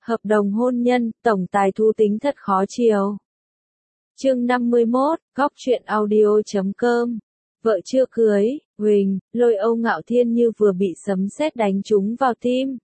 Hợp đồng hôn nhân, tổng tài thú tính thật khó chiều. Chương 51, góc truyện audio.com. Vợ chưa cưới, Huỳnh, Lôi Âu Ngạo Thiên như vừa bị sấm sét đánh trúng vào tim.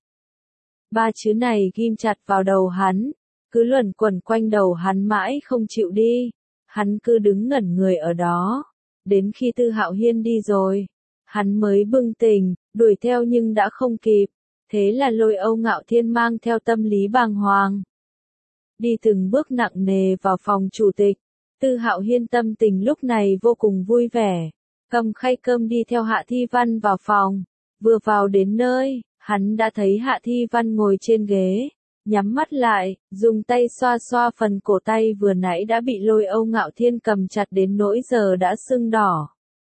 Ba chữ này ghim chặt vào đầu hắn, cứ luẩn quẩn quanh đầu hắn mãi không chịu đi. Hắn cứ đứng ngẩn người ở đó. Đến khi Tư Hạo Hiên đi rồi, hắn mới bừng tỉnh, đuổi theo nhưng đã không kịp. Thế là Lôi Âu Ngạo Thiên mang theo tâm lý bàng hoàng. Đi từng bước nặng nề vào phòng chủ tịch. Tư Hạo Hiên tâm tình lúc này vô cùng vui vẻ. Cầm khay cơm đi theo Hạ Thi Văn vào phòng. Vừa vào đến nơi, hắn đã thấy Hạ Thi Văn ngồi trên ghế. Nhắm mắt lại, dùng tay xoa xoa phần cổ tay vừa nãy đã bị Lôi Âu Ngạo Thiên cầm chặt đến nỗi giờ đã sưng đỏ.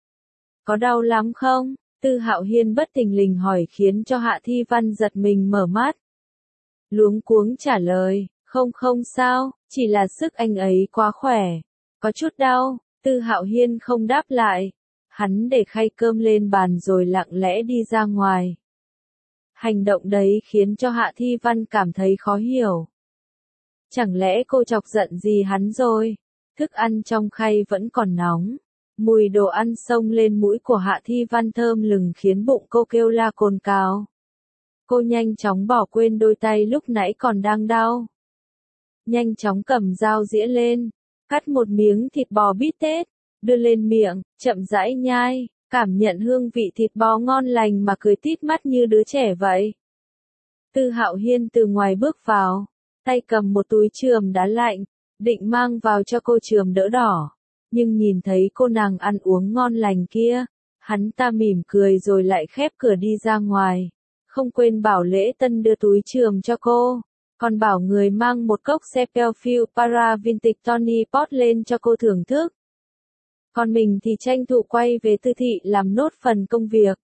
Có đau lắm không? Tư Hạo Hiên bất thình lình hỏi khiến cho Hạ Thi Văn giật mình mở mắt. Luống cuống trả lời, không sao, chỉ là sức anh ấy quá khỏe. Có chút đau, Tư Hạo Hiên không đáp lại. Hắn để khay cơm lên bàn rồi lặng lẽ đi ra ngoài. Hành động đấy khiến cho Hạ Thi Văn cảm thấy khó hiểu. Chẳng lẽ cô chọc giận gì hắn rồi? Thức ăn trong khay vẫn còn nóng. Mùi đồ ăn xông lên mũi của Hạ Thi Văn thơm lừng khiến bụng cô kêu la cồn cào. Cô nhanh chóng bỏ quên đôi tay lúc nãy còn đang đau. Nhanh chóng cầm dao dĩa lên, cắt một miếng thịt bò bít tết, đưa lên miệng, chậm rãi nhai, cảm nhận hương vị thịt bò ngon lành mà cười tít mắt như đứa trẻ vậy. Tư Hạo Hiên từ ngoài bước vào, tay cầm một túi chườm đá lạnh, định mang vào cho cô chườm đỡ đỏ. Nhưng nhìn thấy cô nàng ăn uống ngon lành kia, hắn ta mỉm cười rồi lại khép cửa đi ra ngoài. Không quên bảo Lễ Tân đưa túi chườm cho cô, còn bảo người mang một cốc Sepelfield Para Vintage Tony Pot lên cho cô thưởng thức. Còn mình thì tranh thủ quay về Tư thị làm nốt phần công việc.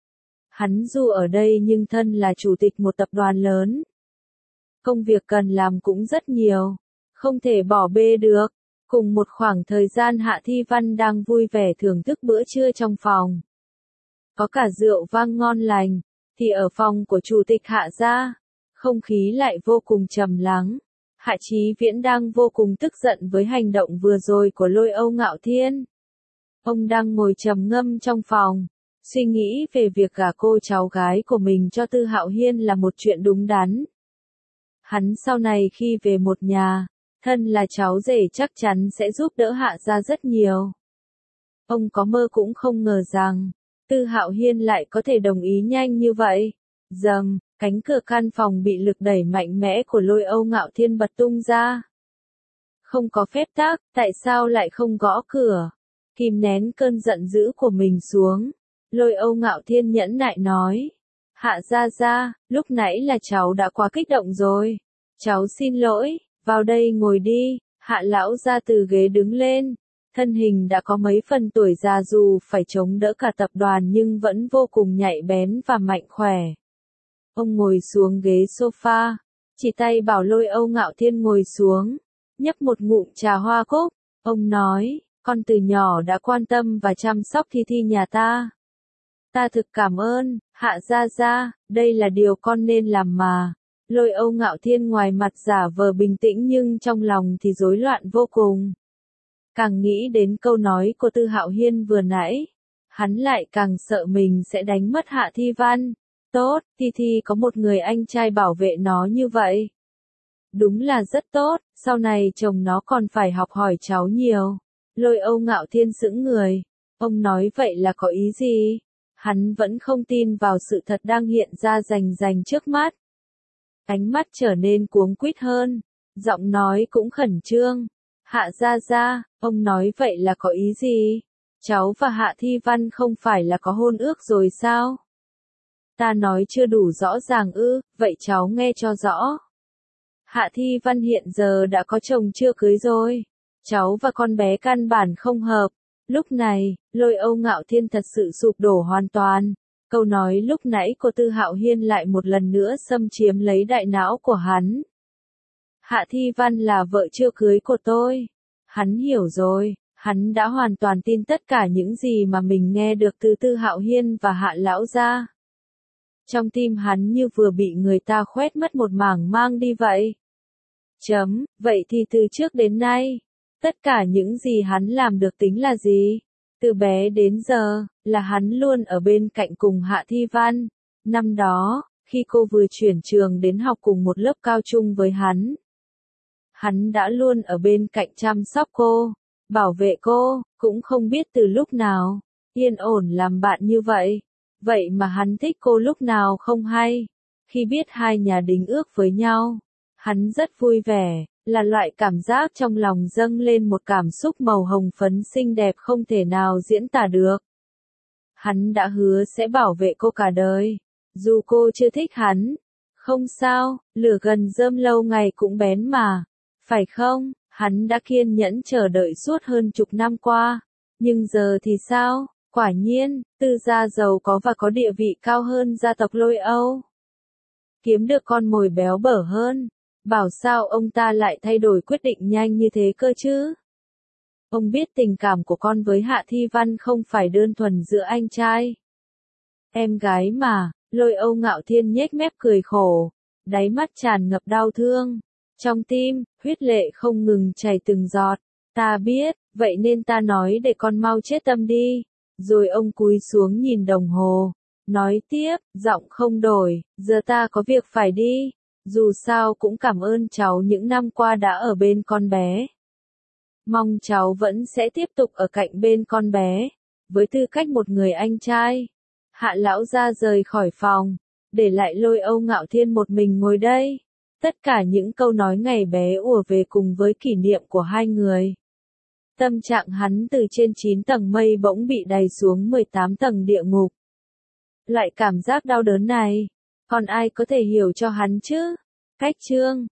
Hắn dù ở đây nhưng thân là chủ tịch một tập đoàn lớn. Công việc cần làm cũng rất nhiều, không thể bỏ bê được. Cùng một khoảng thời gian Hạ Thi Văn đang vui vẻ thưởng thức bữa trưa trong phòng. Có cả rượu vang ngon lành, thì ở phòng của chủ tịch Hạ gia, không khí lại vô cùng trầm lắng. Hạ Chí Viễn đang vô cùng tức giận với hành động vừa rồi của Lôi Âu Ngạo Thiên. Ông đang ngồi trầm ngâm trong phòng, suy nghĩ về việc gả cô cháu gái của mình cho Tư Hạo Hiên là một chuyện đúng đắn. Hắn sau này khi về một nhà, thân là cháu rể chắc chắn sẽ giúp đỡ Hạ gia rất nhiều. Ông có mơ cũng không ngờ rằng, Tư Hạo Hiên lại có thể đồng ý nhanh như vậy. Rầm, cánh cửa căn phòng bị lực đẩy mạnh mẽ của Lôi Âu Ngạo Thiên bật tung ra. Không có phép tắc, tại sao lại không gõ cửa? Kìm nén cơn giận dữ của mình xuống. Lôi Âu Ngạo Thiên nhẫn nại nói. Hạ gia, lúc nãy là cháu đã quá kích động rồi. Cháu xin lỗi. Vào đây ngồi đi, Hạ lão ra từ ghế đứng lên. Thân hình đã có mấy phần tuổi già dù phải chống đỡ cả tập đoàn nhưng vẫn vô cùng nhạy bén và mạnh khỏe. Ông ngồi xuống ghế sofa, chỉ tay bảo Lôi Âu Ngạo Thiên ngồi xuống, nhấp một ngụm trà hoa cúc. Ông nói, con từ nhỏ đã quan tâm và chăm sóc Thi Thi nhà ta. Ta thực cảm ơn, Hạ gia, đây là điều con nên làm mà. Lôi Âu Ngạo Thiên ngoài mặt giả vờ bình tĩnh nhưng trong lòng thì rối loạn vô cùng. Càng nghĩ đến câu nói của Tư Hạo Hiên vừa nãy, hắn lại càng sợ mình sẽ đánh mất Hạ Thi Văn. Tốt, Thi có một người anh trai bảo vệ nó như vậy. Đúng là rất tốt, sau này chồng nó còn phải học hỏi cháu nhiều. Lôi Âu Ngạo Thiên sững người. Ông nói vậy là có ý gì? Hắn vẫn không tin vào sự thật đang hiện ra rành trước mắt. Ánh mắt trở nên cuống quýt hơn, giọng nói cũng khẩn trương. Hạ gia, ông nói vậy là có ý gì? Cháu và Hạ Thi Văn không phải là có hôn ước rồi sao? Ta nói chưa đủ rõ ràng ư, vậy cháu nghe cho rõ. Hạ Thi Văn hiện giờ đã có chồng chưa cưới rồi. Cháu và con bé căn bản không hợp. Lúc này, Lôi Âu Ngạo Thiên thật sự sụp đổ hoàn toàn. Câu nói lúc nãy của Tư Hạo Hiên lại một lần nữa xâm chiếm lấy đại não của hắn. Hạ Thi Văn là vợ chưa cưới của tôi. Hắn hiểu rồi, hắn đã hoàn toàn tin tất cả những gì mà mình nghe được từ Tư Hạo Hiên và Hạ lão gia. Trong tim hắn như vừa bị người ta khoét mất một mảng mang đi vậy. Vậy thì từ trước đến nay, tất cả những gì hắn làm được tính là gì? Từ bé đến giờ, là hắn luôn ở bên cạnh cùng Hạ Thi Văn. Năm đó, khi cô vừa chuyển trường đến học cùng một lớp cao trung với hắn đã luôn ở bên cạnh chăm sóc cô, bảo vệ cô, cũng không biết từ lúc nào, yên ổn làm bạn như vậy. Vậy mà hắn thích cô lúc nào không hay. Khi biết hai nhà đính ước với nhau, hắn rất vui vẻ, là loại cảm giác trong lòng dâng lên một cảm xúc màu hồng phấn xinh đẹp không thể nào diễn tả được. Hắn đã hứa sẽ bảo vệ cô cả đời, dù cô chưa thích hắn. Không sao, lửa gần rơm lâu ngày cũng bén mà, phải không? Hắn đã kiên nhẫn chờ đợi suốt hơn chục năm qua, nhưng giờ thì sao? Quả nhiên, Tư gia giàu có và có địa vị cao hơn gia tộc Lôi Âu. Kiếm được con mồi béo bở hơn. Bảo sao ông ta lại thay đổi quyết định nhanh như thế cơ chứ? Ông biết tình cảm của con với Hạ Thi Văn không phải đơn thuần giữa anh trai em gái mà. Lôi Âu Ngạo Thiên nhếch mép cười khổ, đáy mắt tràn ngập đau thương. Trong tim, huyết lệ không ngừng chảy từng giọt. Ta biết, vậy nên ta nói để con mau chết tâm đi. Rồi ông cúi xuống nhìn đồng hồ, nói tiếp, giọng không đổi, giờ ta có việc phải đi. Dù sao cũng cảm ơn cháu những năm qua đã ở bên con bé. Mong cháu vẫn sẽ tiếp tục ở cạnh bên con bé, với tư cách một người anh trai. Hạ lão ra rời khỏi phòng, để lại Lôi Âu Ngạo Thiên một mình ngồi đây. Tất cả những câu nói ngày bé ùa về cùng với kỷ niệm của hai người. Tâm trạng hắn từ trên 9 tầng mây bỗng bị đày xuống 18 tầng địa ngục. Loại cảm giác đau đớn này, còn ai có thể hiểu cho hắn chứ? Cách chương